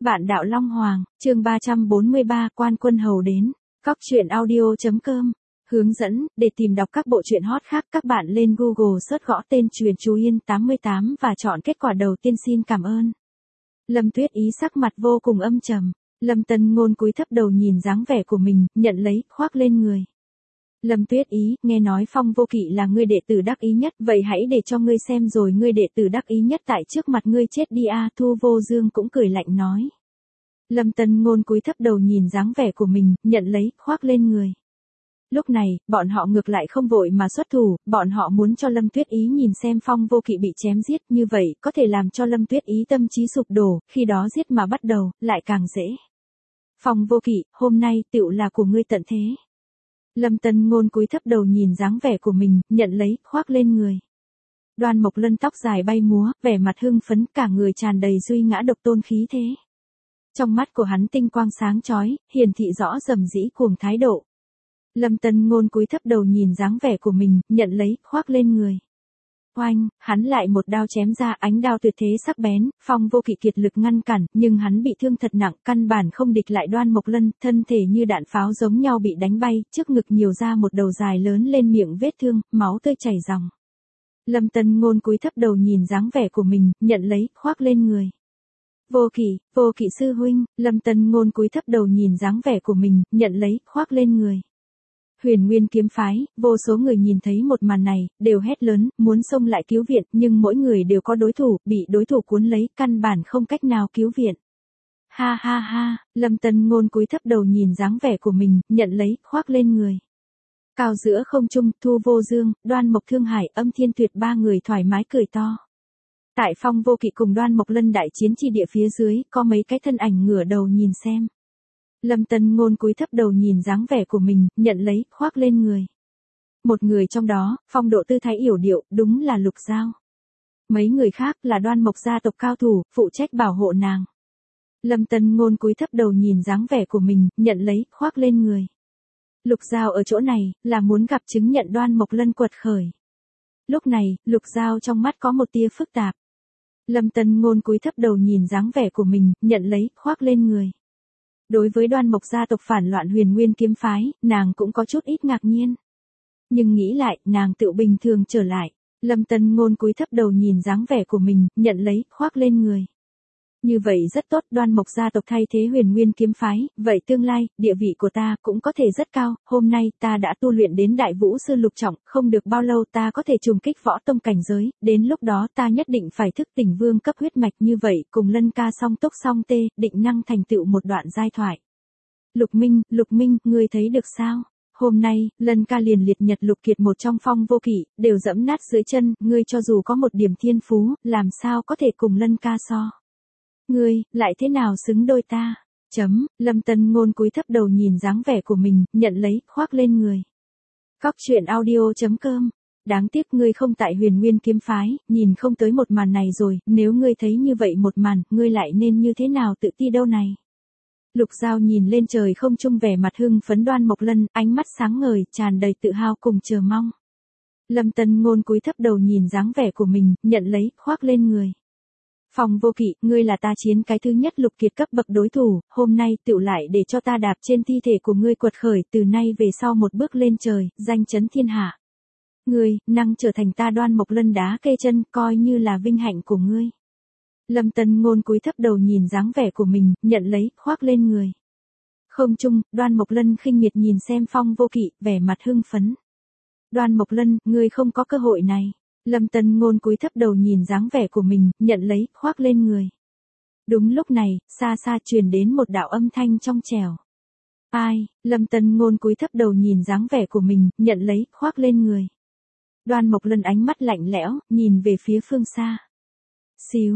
Vạn đạo Long Hoàng, chương 343, Quan Quân Hầu đến. Cóc truyện audio.com. Hướng dẫn, để tìm đọc các bộ truyện hot khác, các bạn lên Google search gõ tên Truyền Chú Yên 88 và chọn kết quả đầu tiên. Xin cảm ơn. Lâm Tuyết Ý sắc mặt vô cùng âm trầm. Lâm Tân Ngôn cúi thấp đầu nhìn dáng vẻ của mình, nhận lấy, khoác lên người. Lâm Tuyết Ý, nghe nói Phong Vô Kỵ là ngươi đệ tử đắc ý nhất, vậy hãy để cho ngươi xem rồi, ngươi đệ tử đắc ý nhất tại trước mặt ngươi chết đi a. Thu Vô Dương cũng cười lạnh nói. Lâm Tân Ngôn cúi thấp đầu nhìn dáng vẻ của mình, nhận lấy, khoác lên người. Lúc này, bọn họ ngược lại không vội mà xuất thủ, bọn họ muốn cho Lâm Tuyết Ý nhìn xem Phong Vô Kỵ bị chém giết, như vậy có thể làm cho Lâm Tuyết Ý tâm trí sụp đổ, khi đó giết mà bắt đầu, lại càng dễ. Phong Vô Kỵ, hôm nay tựu là của ngươi tận thế. Lâm Tân Ngôn cúi thấp đầu nhìn dáng vẻ của mình, nhận lấy, khoác lên người. Đoan Mộc Lân tóc dài bay múa, vẻ mặt hưng phấn, cả người tràn đầy duy ngã độc tôn khí thế. Trong mắt của hắn tinh quang sáng chói, hiển thị rõ rầm rĩ cuồng thái độ. Lâm Tân Ngôn cúi thấp đầu nhìn dáng vẻ của mình, nhận lấy, khoác lên người. Oanh, hắn lại một đao chém ra, ánh đao tuyệt thế sắc bén, Phong Vô Kỵ kiệt lực ngăn cản, nhưng hắn bị thương thật nặng, căn bản không địch lại Đoan Mộc Lân, thân thể như đạn pháo giống nhau bị đánh bay, trước ngực nhiều ra một đầu dài lớn lên miệng vết thương, máu tươi chảy ròng. Lâm Tân Ngôn cúi thấp đầu nhìn dáng vẻ của mình, nhận lấy, khoác lên người. Vô Kỵ sư huynh, Lâm Tân Ngôn cúi thấp đầu nhìn dáng vẻ của mình, nhận lấy, khoác lên người. Huyền Nguyên kiếm phái, vô số người nhìn thấy một màn này, đều hét lớn, muốn xông lại cứu viện, nhưng mỗi người đều có đối thủ, bị đối thủ cuốn lấy, căn bản không cách nào cứu viện. Ha ha ha, Lâm Tân Ngôn cúi thấp đầu nhìn dáng vẻ của mình, nhận lấy, khoác lên người. Cao giữa không trung, Thu Vô Dương, Đoan Mộc Thương Hải, Âm Thiên Tuyệt ba người thoải mái cười to. Tại Phong Vô Kỵ cùng Đoan Mộc Lân đại chiến chi địa phía dưới, có mấy cái thân ảnh ngửa đầu nhìn xem. Lâm Tân Ngôn cúi thấp đầu nhìn dáng vẻ của mình, nhận lấy, khoác lên người. Một người trong đó, phong độ tư thái yểu điệu, đúng là Lục Giao. Mấy người khác là Đoan Mộc gia tộc cao thủ, phụ trách bảo hộ nàng. Lâm Tân Ngôn cúi thấp đầu nhìn dáng vẻ của mình, nhận lấy, khoác lên người. Lục Giao ở chỗ này, là muốn gặp chứng nhận Đoan Mộc Lân quật khởi. Lúc này, Lục Giao trong mắt có một tia phức tạp. Lâm Tân Ngôn cúi thấp đầu nhìn dáng vẻ của mình, nhận lấy, khoác lên người. Đối với Đoan Mộc gia tộc phản loạn Huyền Nguyên kiếm phái, nàng cũng có chút ít ngạc nhiên. Nhưng nghĩ lại, nàng tự bình thường trở lại. Lâm Tân Ngôn cúi thấp đầu nhìn dáng vẻ của mình, nhận lấy, khoác lên người. Như vậy rất tốt, Đoan Mộc gia tộc thay thế Huyền Nguyên kiếm phái, vậy tương lai, địa vị của ta cũng có thể rất cao, hôm nay ta đã tu luyện đến Đại Vũ sư lục trọng, không được bao lâu ta có thể trùng kích võ tông cảnh giới, đến lúc đó ta nhất định phải thức tỉnh vương cấp huyết mạch, như vậy, cùng Lân ca song túc song tê, định năng thành tựu một đoạn giai thoại. Lục Minh, ngươi thấy được sao? Hôm nay, Lân ca liền liệt nhật Lục Kiệt một trong Phong Vô Kỵ, đều dẫm nát dưới chân, ngươi cho dù có một điểm thiên phú, làm sao có thể cùng Lân ca so? Ngươi, lại thế nào xứng đôi ta? Lâm Tân Ngôn cúi thấp đầu nhìn dáng vẻ của mình, nhận lấy, khoác lên người. Cóc truyện audio.com. Đáng tiếc ngươi không tại Huyền Nguyên kiếm phái, nhìn không tới một màn này rồi, nếu ngươi thấy như vậy một màn, ngươi lại nên như thế nào tự ti đâu này? Lục Giao nhìn lên trời không trung vẻ mặt hưng phấn Đoan Mộc Lân, ánh mắt sáng ngời, tràn đầy tự hào cùng chờ mong. Lâm Tân Ngôn cúi thấp đầu nhìn dáng vẻ của mình, nhận lấy, khoác lên người. Phong Vô Kỵ, ngươi là ta chiến cái thứ nhất Lục Kiệt cấp bậc đối thủ, hôm nay tựu lại để cho ta đạp trên thi thể của ngươi quật khởi, từ nay về sau một bước lên trời, danh chấn thiên hạ. Ngươi, năng trở thành ta Đoan Mộc Lân đá kê chân, coi như là vinh hạnh của ngươi. Lâm Tân Ngôn cúi thấp đầu nhìn dáng vẻ của mình, nhận lấy, khoác lên người. Không trung, Đoan Mộc Lân khinh miệt nhìn xem Phong Vô Kỵ, vẻ mặt hưng phấn. Đoan Mộc Lân, ngươi không có cơ hội này. Lâm Tân Ngôn cúi thấp đầu nhìn dáng vẻ của mình, nhận lấy, khoác lên người. Đúng lúc này, xa xa truyền đến một đạo âm thanh trong trẻo. Ai? Lâm Tân Ngôn cúi thấp đầu nhìn dáng vẻ của mình, nhận lấy, khoác lên người. Đoan Mộc Lân ánh mắt lạnh lẽo, nhìn về phía phương xa. Xíu,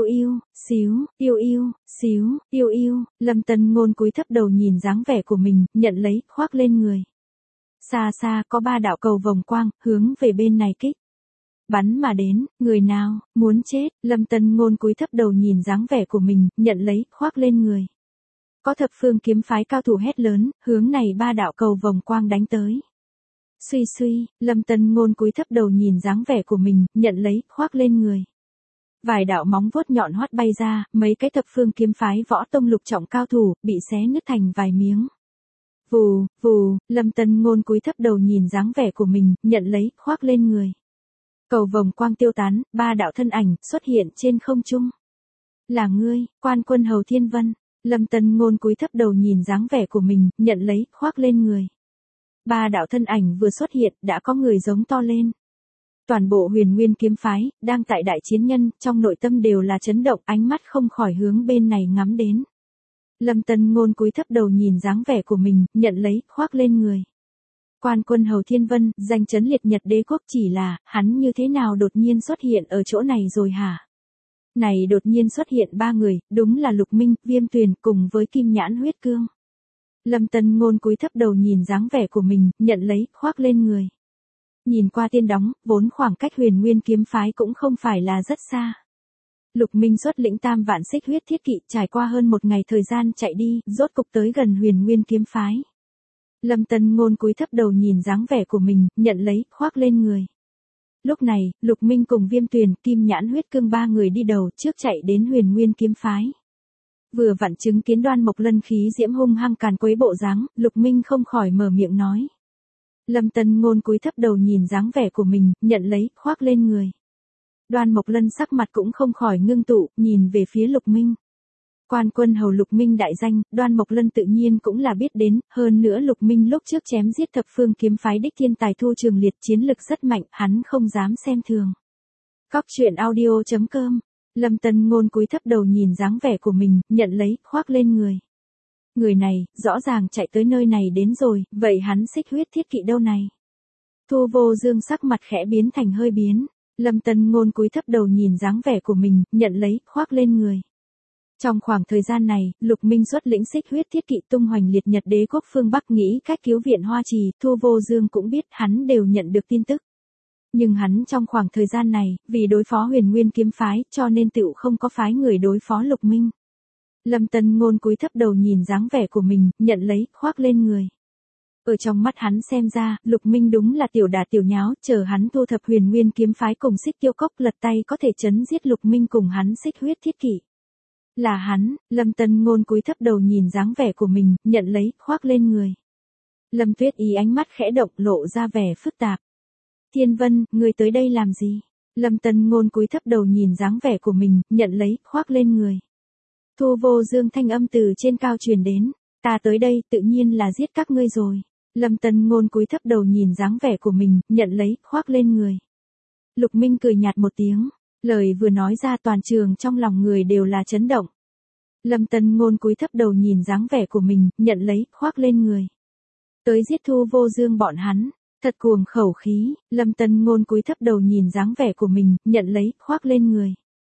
yêu, Lâm Tân Ngôn cúi thấp đầu nhìn dáng vẻ của mình, nhận lấy, khoác lên người. Xa xa có ba đạo cầu vòng quang, hướng về bên này kích. Bắn mà đến, người nào, muốn chết, Lâm Tân Ngôn cúi thấp đầu nhìn dáng vẻ của mình, nhận lấy, khoác lên người. Có thập phương kiếm phái cao thủ hét lớn, hướng này ba đạo cầu vòng quang đánh tới. Suy, Lâm Tân Ngôn cúi thấp đầu nhìn dáng vẻ của mình, nhận lấy, khoác lên người. Vài đạo móng vuốt nhọn hoắt bay ra, mấy cái thập phương kiếm phái võ tông lục trọng cao thủ, bị xé nứt thành vài miếng. Vù, vù, Lâm Tân Ngôn cúi thấp đầu nhìn dáng vẻ của mình, nhận lấy, khoác lên người. Cầu vồng quang tiêu tán, ba đạo thân ảnh xuất hiện trên không trung. Là ngươi, Quan Quân Hầu Thiên Vân. Lâm Tân Ngôn cúi thấp đầu nhìn dáng vẻ của mình, nhận lấy, khoác lên người. Ba đạo thân ảnh vừa xuất hiện, đã có người giống to lên. Toàn bộ Huyền Nguyên kiếm phái, đang tại đại chiến nhân, trong nội tâm đều là chấn động, ánh mắt không khỏi hướng bên này ngắm đến. Lâm Tân Ngôn cúi thấp đầu nhìn dáng vẻ của mình, nhận lấy, khoác lên người. Quan Quân Hầu Thiên Vân, danh chấn liệt Nhật đế quốc, chỉ là, hắn như thế nào đột nhiên xuất hiện ở chỗ này rồi hả? Này đột nhiên xuất hiện ba người, đúng là Lục Minh, Viêm Tuyền cùng với Kim Nhãn Huyết Cương. Lâm Tân Ngôn cúi thấp đầu nhìn dáng vẻ của mình, nhận lấy, khoác lên người. Nhìn qua tiên đóng, vốn khoảng cách Huyền Nguyên kiếm phái cũng không phải là rất xa. Lục Minh xuất lĩnh tam vạn xích huyết thiết kỵ, trải qua hơn một ngày thời gian chạy đi, rốt cục tới gần Huyền Nguyên kiếm phái. Lâm Tân Ngôn cúi thấp đầu nhìn dáng vẻ của mình, nhận lấy, khoác lên người. Lúc này, Lục Minh cùng Viêm Tuyền, Kim Nhãn Huyết Cương ba người đi đầu trước chạy đến Huyền Nguyên kiếm phái. Vừa vặn chứng kiến Đoan Mộc Lân khí diễm hung hăng càn quấy bộ dáng, Lục Minh không khỏi mở miệng nói. Lâm Tân Ngôn cúi thấp đầu nhìn dáng vẻ của mình, nhận lấy, khoác lên người. Đoan Mộc Lân sắc mặt cũng không khỏi ngưng tụ, nhìn về phía Lục Minh. Quan Quân Hầu Lục Minh đại danh, Đoan Mộc Lân tự nhiên cũng là biết đến, hơn nữa Lục Minh lúc trước chém giết thập phương kiếm phái đích thiên tài Thu Trường Liệt chiến lực rất mạnh, hắn không dám xem thường. Cóc truyện audio.com. Lâm Tân Ngôn cúi thấp đầu nhìn dáng vẻ của mình, nhận lấy, khoác lên người. Người này, rõ ràng chạy tới nơi này đến rồi, vậy hắn xích huyết thiết kỵ đâu này? Thu Vô Dương sắc mặt khẽ biến thành hơi biến. Lâm Tân Ngôn cúi thấp đầu nhìn dáng vẻ của mình, nhận lấy, khoác lên người. Trong khoảng thời gian này, Lục Minh xuất lĩnh xích huyết thiết kỵ tung hoành liệt Nhật đế quốc phương Bắc nghĩ cách cứu viện Hoa Trì, Thu Vô Dương cũng biết hắn đều nhận được tin tức. Nhưng hắn trong khoảng thời gian này, vì đối phó Huyền Nguyên kiếm phái, cho nên tựu không có phái người đối phó Lục Minh. Lâm Tân Ngôn cúi thấp đầu nhìn dáng vẻ của mình, nhận lấy, khoác lên người. Ở trong mắt hắn xem ra, Lục Minh đúng là tiểu đà tiểu nháo, chờ hắn thu thập Huyền Nguyên kiếm phái cùng Xích Tiêu Cốc lật tay có thể chấn giết Lục Minh cùng hắn xích huyết thiết kỵ. Là hắn, Lâm Tân Ngôn cúi thấp đầu nhìn dáng vẻ của mình, nhận lấy, khoác lên người. Lâm Tuyết Ý ánh mắt khẽ động, lộ ra vẻ phức tạp. Thiên Vân, ngươi tới đây làm gì? Lâm Tân Ngôn cúi thấp đầu nhìn dáng vẻ của mình, nhận lấy, khoác lên người. Thu Vô Dương thanh âm từ trên cao truyền đến, ta tới đây tự nhiên là giết các ngươi rồi. Lâm Tân Ngôn cúi thấp đầu nhìn dáng vẻ của mình, nhận lấy, khoác lên người. Lục Minh cười nhạt một tiếng, lời vừa nói ra toàn trường trong lòng người đều là chấn động. Lâm Tân Ngôn cúi thấp đầu nhìn dáng vẻ của mình, nhận lấy, khoác lên người. Tới giết Thu Vô Dương bọn hắn, thật cuồng khẩu khí, Lâm Tân Ngôn cúi thấp đầu nhìn dáng vẻ của mình, nhận lấy, khoác lên người.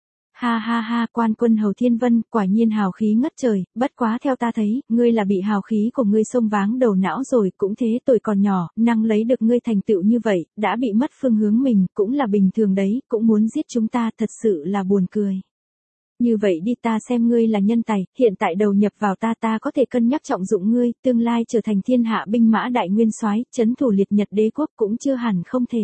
Ha ha ha, Quan Quân Hầu Thiên Vân, quả nhiên hào khí ngất trời, bất quá theo ta thấy, ngươi là bị hào khí của ngươi xông váng đầu não rồi, cũng thế tuổi còn nhỏ, năng lấy được ngươi thành tựu như vậy, đã bị mất phương hướng mình, cũng là bình thường đấy, cũng muốn giết chúng ta, thật sự là buồn cười. Như vậy đi, ta xem ngươi là nhân tài, hiện tại đầu nhập vào ta có thể cân nhắc trọng dụng ngươi, tương lai trở thành thiên hạ binh mã đại nguyên soái, trấn thủ liệt Nhật đế quốc cũng chưa hẳn không thể.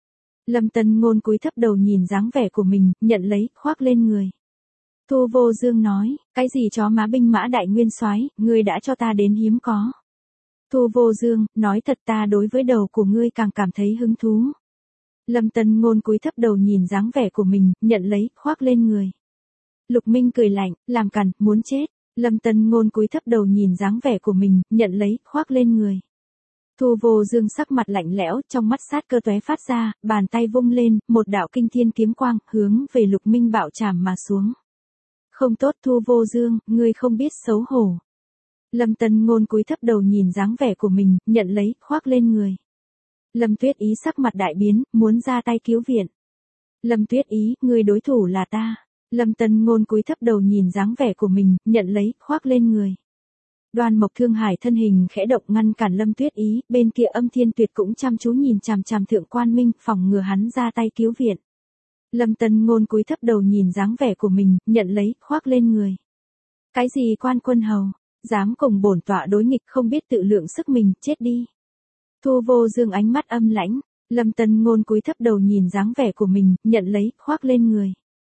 Lâm Tân Ngôn cúi thấp đầu nhìn dáng vẻ của mình, nhận lấy, khoác lên người. Thu Vô Dương nói, cái gì chó má binh mã đại nguyên soái, ngươi đã cho ta đến hiếm có. Thu Vô Dương, nói thật ta đối với đầu của ngươi càng cảm thấy hứng thú. Lâm Tân Ngôn cúi thấp đầu nhìn dáng vẻ của mình, nhận lấy, khoác lên người. Lục Minh cười lạnh, làm cằn, muốn chết. Lâm Tân Ngôn cúi thấp đầu nhìn dáng vẻ của mình, nhận lấy, khoác lên người. Thu Vô Dương sắc mặt lạnh lẽo, trong mắt sát cơ tóe phát ra, bàn tay vung lên, một đạo kinh thiên kiếm quang, hướng về Lục Minh bạo chạm mà xuống. Không tốt Thu Vô Dương, ngươi không biết xấu hổ. Lâm Tân Ngôn cúi thấp đầu nhìn dáng vẻ của mình, nhận lấy, khoác lên người. Lâm Tuyết Ý sắc mặt đại biến, muốn ra tay cứu viện. Lâm Tuyết Ý, ngươi đối thủ là ta. Lâm Tân Ngôn cúi thấp đầu nhìn dáng vẻ của mình, nhận lấy, khoác lên người. Đoan Mộc Thương Hải thân hình khẽ động ngăn cản Lâm Tuyết Ý, bên kia Âm Thiên Tuyệt cũng chăm chú nhìn chằm chằm Thượng Quan Minh, phòng ngừa hắn ra tay cứu viện. Lâm Tân Ngôn cúi thấp đầu nhìn dáng vẻ của mình, nhận lấy, khoác lên người. Cái gì Quan Quân Hầu, dám cùng bổn tọa đối nghịch, không biết tự lượng sức mình, chết đi. Thu Vô Dương ánh mắt âm lãnh, Lâm Tân Ngôn cúi thấp đầu nhìn dáng vẻ của mình, nhận lấy, khoác lên người.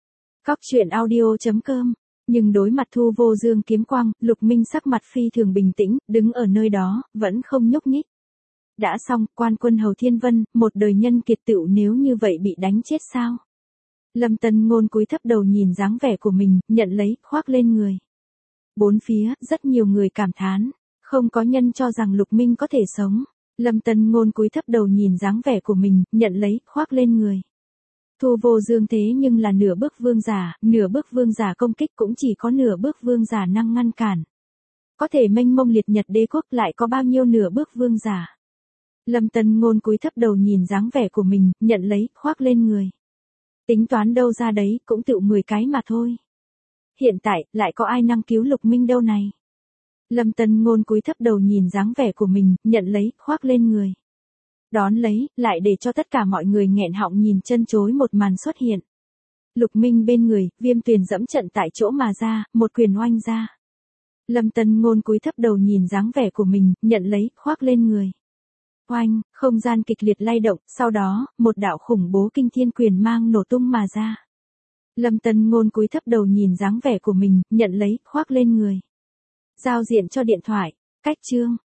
Cóc truyện audio.com. Nhưng đối mặt Thu Vô Dương kiếm quang, Lục Minh sắc mặt phi thường bình tĩnh, đứng ở nơi đó, vẫn không nhúc nhích. Đã xong, Quan Quân Hầu Thiên Vân, một đời nhân kiệt tựu nếu như vậy bị đánh chết sao? Lâm Tân Ngôn cúi thấp đầu nhìn dáng vẻ của mình, nhận lấy, khoác lên người. Bốn phía, rất nhiều người cảm thán. Không có nhân cho rằng Lục Minh có thể sống. Lâm Tân Ngôn cúi thấp đầu nhìn dáng vẻ của mình, nhận lấy, khoác lên người. Thu Vô Dương thế nhưng là nửa bước vương giả công kích cũng chỉ có nửa bước vương giả năng ngăn cản. Có thể mênh mông liệt nhật đế quốc lại có bao nhiêu nửa bước vương giả. Lâm Tân Ngôn cúi thấp đầu nhìn dáng vẻ của mình, nhận lấy, khoác lên người. Tính toán đâu ra đấy, cũng tựu 10 cái mà thôi. Hiện tại, lại có ai năng cứu Lục Minh đâu này. Lâm Tân Ngôn cúi thấp đầu nhìn dáng vẻ của mình, nhận lấy, khoác lên người. Đón lấy, lại để cho tất cả mọi người nghẹn họng nhìn chân chối một màn xuất hiện. Lục Minh bên người, Viêm Tuyền dẫm trận tại chỗ mà ra, một quyền oanh ra. Lâm Tân Ngôn cúi thấp đầu nhìn dáng vẻ của mình, nhận lấy, khoác lên người. Oanh, không gian kịch liệt lay động, sau đó, một đạo khủng bố kinh thiên quyền mang nổ tung mà ra. Lâm Tân Ngôn cúi thấp đầu nhìn dáng vẻ của mình, nhận lấy, khoác lên người. Giao diện cho điện thoại, cách chương.